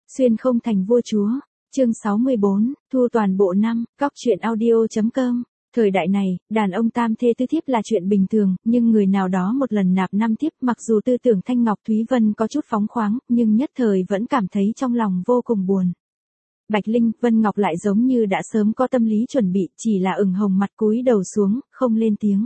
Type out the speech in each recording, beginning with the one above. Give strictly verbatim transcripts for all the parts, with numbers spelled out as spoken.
Xuyên không thành vua chúa. Chương sáu mươi bốn, thu toàn bộ năm, cóc truyện audio.com. Thời đại này, đàn ông tam thê tứ thiếp là chuyện bình thường, nhưng người nào đó một lần nạp năm thiếp, mặc dù tư tưởng Thanh Ngọc Thúy Vân có chút phóng khoáng, nhưng nhất thời vẫn cảm thấy trong lòng vô cùng buồn. Bạch Linh, Vân Ngọc lại giống như đã sớm có tâm lý chuẩn bị, chỉ là ửng hồng mặt cúi đầu xuống, không lên tiếng.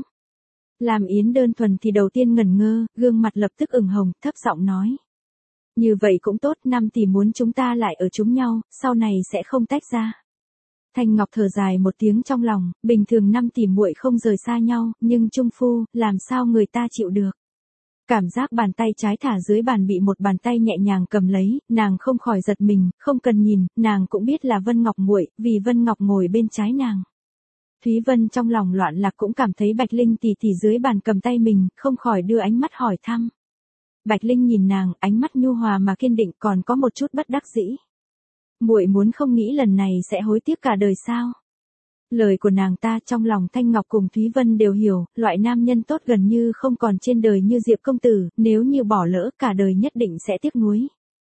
Làm Yến đơn thuần thì đầu tiên ngẩn ngơ, gương mặt lập tức ửng hồng, thấp giọng nói. Như vậy cũng tốt, năm thì muốn chúng ta lại ở chung nhau, sau này sẽ không tách ra. Thanh Ngọc thở dài một tiếng trong lòng, bình thường năm tỷ muội không rời xa nhau, nhưng trung phu, làm sao người ta chịu được. Cảm giác bàn tay trái thả dưới bàn bị một bàn tay nhẹ nhàng cầm lấy, nàng không khỏi giật mình, không cần nhìn, nàng cũng biết là Vân Ngọc muội, vì Vân Ngọc ngồi bên trái nàng. Thúy Vân trong lòng loạn lạc cũng cảm thấy Bạch Linh tỉ tỉ dưới bàn cầm tay mình, không khỏi đưa ánh mắt hỏi thăm. Bạch Linh nhìn nàng, ánh mắt nhu hòa mà kiên định, còn có một chút bất đắc dĩ. Muội muốn không nghĩ lần này sẽ hối tiếc cả đời sao? Lời của nàng ta trong lòng Thanh Ngọc cùng Thúy Vân đều hiểu, loại nam nhân tốt gần như không còn trên đời như Diệp công tử, nếu như bỏ lỡ cả đời nhất định sẽ tiếc nuối.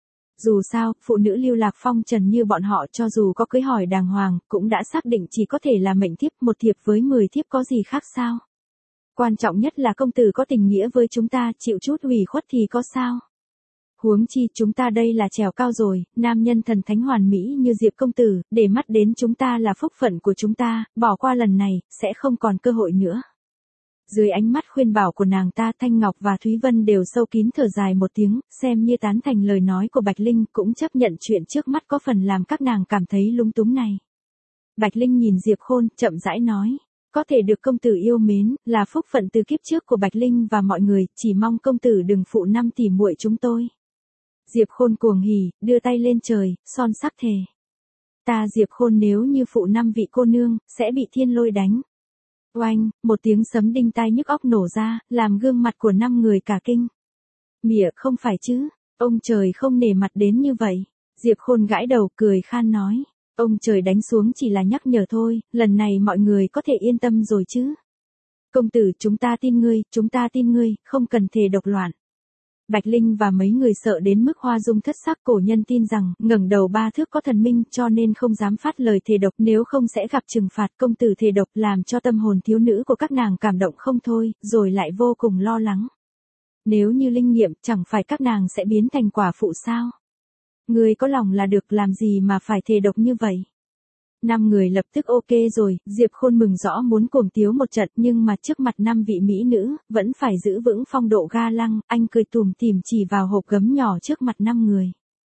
Dù sao, phụ nữ lưu lạc phong trần như bọn họ cho dù có cưới hỏi đàng hoàng, cũng đã xác định chỉ có thể là mệnh thiếp, một thiệp với mười thiếp có gì khác sao? Quan trọng nhất là công tử có tình nghĩa với chúng ta, chịu chút ủy khuất thì có sao? Huống chi chúng ta đây là trèo cao rồi, nam nhân thần thánh hoàn mỹ như Diệp công tử, để mắt đến chúng ta là phúc phận của chúng ta, bỏ qua lần này, sẽ không còn cơ hội nữa. Dưới ánh mắt khuyên bảo của nàng ta, Thanh Ngọc và Thúy Vân đều sâu kín thở dài một tiếng, xem như tán thành lời nói của Bạch Linh, cũng chấp nhận chuyện trước mắt có phần làm các nàng cảm thấy lung túng này. Bạch Linh nhìn Diệp Khôn, chậm rãi nói. Có thể được công tử yêu mến, là phúc phận từ kiếp trước của Bạch Linh và mọi người, chỉ mong công tử đừng phụ năm tỷ muội chúng tôi. Diệp Khôn cuồng hỉ, đưa tay lên trời, son sắc thề. Ta Diệp Khôn nếu như phụ năm vị cô nương, sẽ bị thiên lôi đánh. Oanh, một tiếng sấm đinh tai nhức óc nổ ra, làm gương mặt của năm người cả kinh. Mỉa không phải chứ, ông trời không nể mặt đến như vậy. Diệp Khôn gãi đầu cười khan nói. Ông trời đánh xuống chỉ là nhắc nhở thôi, lần này mọi người có thể yên tâm rồi chứ. Công tử chúng ta tin ngươi, chúng ta tin ngươi, không cần thề độc loạn. Bạch Linh và mấy người sợ đến mức hoa dung thất sắc, cổ nhân tin rằng, ngẩng đầu ba thước có thần minh cho nên không dám phát lời thề độc, nếu không sẽ gặp trừng phạt. Công tử thề độc làm cho tâm hồn thiếu nữ của các nàng cảm động không thôi, rồi lại vô cùng lo lắng. Nếu như linh nghiệm, chẳng phải các nàng sẽ biến thành quả phụ sao? Người có lòng là được, làm gì mà phải thề độc như vậy? Năm người lập tức ok rồi, Diệp Khôn mừng rõ muốn cuồng tiếu một trận, nhưng mà trước mặt năm vị mỹ nữ, vẫn phải giữ vững phong độ ga lăng, anh cười tủm tỉm chỉ vào hộp gấm nhỏ trước mặt năm người.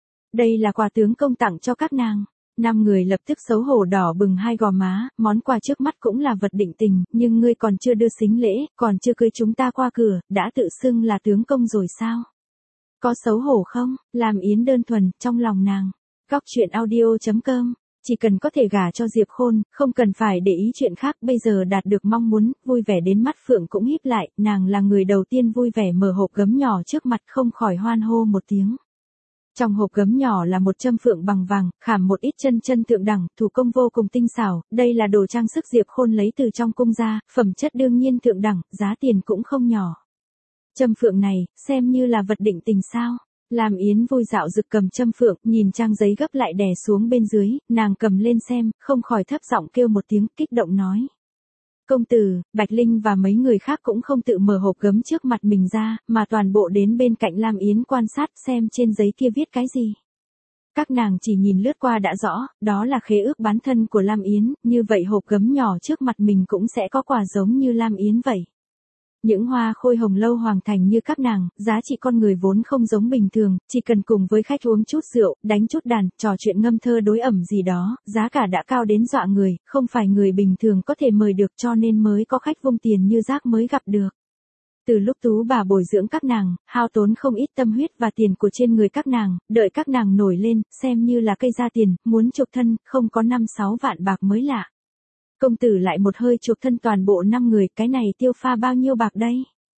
Đây là quà tướng công tặng cho các nàng. Năm người lập tức xấu hổ đỏ bừng hai gò má, món quà trước mắt cũng là vật định tình, nhưng ngươi còn chưa đưa sính lễ, còn chưa cưới chúng ta qua cửa, đã tự xưng là tướng công rồi sao? Có xấu hổ không? Làm Yến đơn thuần, trong lòng nàng. Cóc truyện audio.com. Chỉ cần có thể gả cho Diệp Khôn, không cần phải để ý chuyện khác, bây giờ đạt được mong muốn, vui vẻ đến mắt phượng cũng híp lại, nàng là người đầu tiên vui vẻ mở hộp gấm nhỏ trước mặt, không khỏi hoan hô một tiếng. Trong hộp gấm nhỏ là một châm phượng bằng vàng, khảm một ít chân chân thượng đẳng, thủ công vô cùng tinh xảo, đây là đồ trang sức Diệp Khôn lấy từ trong cung ra, phẩm chất đương nhiên thượng đẳng, giá tiền cũng không nhỏ. Châm phượng này, xem như là vật định tình sao? Làm Yến vui dạo rực cầm châm phượng, nhìn trang giấy gấp lại đè xuống bên dưới, nàng cầm lên xem, không khỏi thấp giọng kêu một tiếng, kích động nói. Công tử, Bạch Linh và mấy người khác cũng không tự mở hộp gấm trước mặt mình ra, mà toàn bộ đến bên cạnh Lam Yến quan sát xem trên giấy kia viết cái gì. Các nàng chỉ nhìn lướt qua đã rõ, đó là khế ước bán thân của Lam Yến, như vậy hộp gấm nhỏ trước mặt mình cũng sẽ có quà giống như Lam Yến vậy. Những hoa khôi hồng lâu hoàng thành như các nàng, giá trị con người vốn không giống bình thường, chỉ cần cùng với khách uống chút rượu, đánh chút đàn, trò chuyện ngâm thơ đối ẩm gì đó, giá cả đã cao đến dọa người, không phải người bình thường có thể mời được cho nên mới có khách vung tiền như rác mới gặp được. Từ lúc tú bà bồi dưỡng các nàng, hao tốn không ít tâm huyết và tiền của trên người các nàng, đợi các nàng nổi lên, xem như là cây ra tiền, muốn chuộc thân, không có năm sáu vạn bạc mới lạ. Công tử lại một hơi chuộc thân toàn bộ năm người, cái này tiêu pha bao nhiêu bạc đây?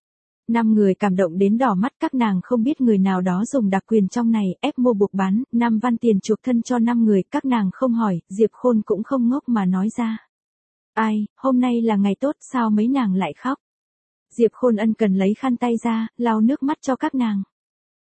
Năm người cảm động đến đỏ mắt, các nàng không biết người nào đó dùng đặc quyền trong này, ép mua buộc bán, năm văn tiền chuộc thân cho năm người, các nàng không hỏi, Diệp Khôn cũng không ngốc mà nói ra. Ai, hôm nay là ngày tốt, sao mấy nàng lại khóc? Diệp Khôn ân cần lấy khăn tay ra, lau nước mắt cho các nàng.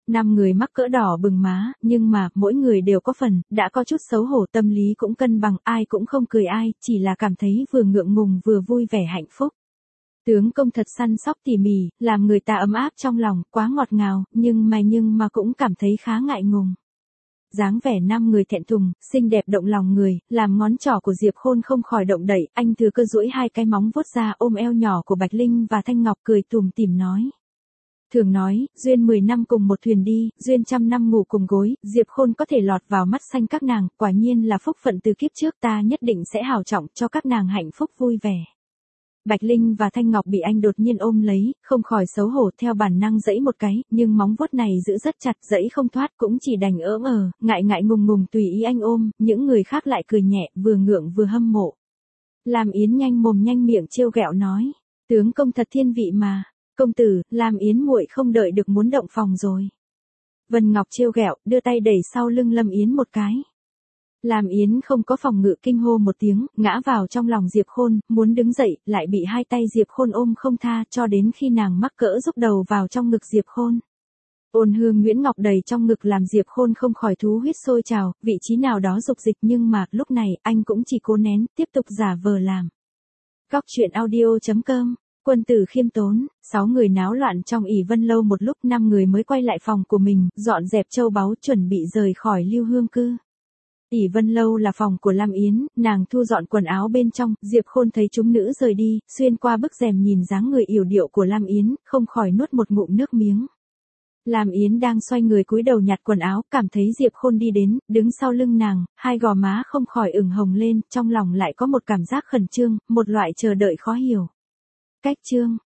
Năm người mắc cỡ đỏ bừng má, nhưng mà, mỗi người đều có phần, đã có chút xấu hổ, tâm lý cũng cân bằng, ai cũng không cười ai, chỉ là cảm thấy vừa ngượng ngùng vừa vui vẻ hạnh phúc. Tướng công thật săn sóc tỉ mỉ, làm người ta ấm áp trong lòng, quá ngọt ngào, nhưng mà nhưng mà cũng cảm thấy khá ngại ngùng. Dáng vẻ năm người thẹn thùng, xinh đẹp động lòng người, làm ngón trỏ của Diệp Khôn không khỏi động đậy, anh thừa cơ duỗi hai cái móng vuốt ra ôm eo nhỏ của Bạch Linh và Thanh Ngọc cười tủm tỉm nói. Thường nói, duyên mười năm cùng một thuyền đi, duyên trăm năm ngủ cùng gối, Diệp Khôn có thể lọt vào mắt xanh các nàng, quả nhiên là phúc phận từ kiếp trước, ta nhất định sẽ hào trọng cho các nàng hạnh phúc vui vẻ. Bạch Linh và Thanh Ngọc bị anh đột nhiên ôm lấy, không khỏi xấu hổ, theo bản năng giãy một cái, nhưng móng vuốt này giữ rất chặt, giãy không thoát, cũng chỉ đành ỡm ờ, ngại ngại ngùng ngùng tùy ý anh ôm, những người khác lại cười nhẹ, vừa ngượng vừa hâm mộ. Lam Yến nhanh mồm nhanh miệng trêu ghẹo nói, tướng công thật thiên vị mà, công tử, Lam Yến muội không đợi được muốn động phòng rồi. Vân Ngọc trêu ghẹo, đưa tay đẩy sau lưng Lâm Yến một cái. Lam Yến không có phòng ngự, kinh hô một tiếng, ngã vào trong lòng Diệp Khôn, muốn đứng dậy, lại bị hai tay Diệp Khôn ôm không tha, cho đến khi nàng mắc cỡ rúc đầu vào trong ngực Diệp Khôn. Ôn hương Nguyễn Ngọc đầy trong ngực làm Diệp Khôn không khỏi thú huyết sôi trào, vị trí nào đó dục dịch, nhưng mà, lúc này, anh cũng chỉ cố nén, tiếp tục giả vờ làm. Góc truyện audio chấm com, quân tử khiêm tốn, sáu người náo loạn trong ỷ Vân Lâu một lúc, năm người mới quay lại phòng của mình, dọn dẹp châu báu, chuẩn bị rời khỏi Lưu Hương Cư. ỷ Vân Lâu là phòng của Lam Yến, nàng thu dọn quần áo bên trong, Diệp Khôn thấy chúng nữ rời đi, xuyên qua bức rèm nhìn dáng người yểu điệu của Lam Yến, không khỏi nuốt một ngụm nước miếng. Lam Yến đang xoay người cúi đầu nhặt quần áo, cảm thấy Diệp Khôn đi đến, đứng sau lưng nàng, hai gò má không khỏi ửng hồng lên, trong lòng lại có một cảm giác khẩn trương, một loại chờ đợi khó hiểu. Cách chương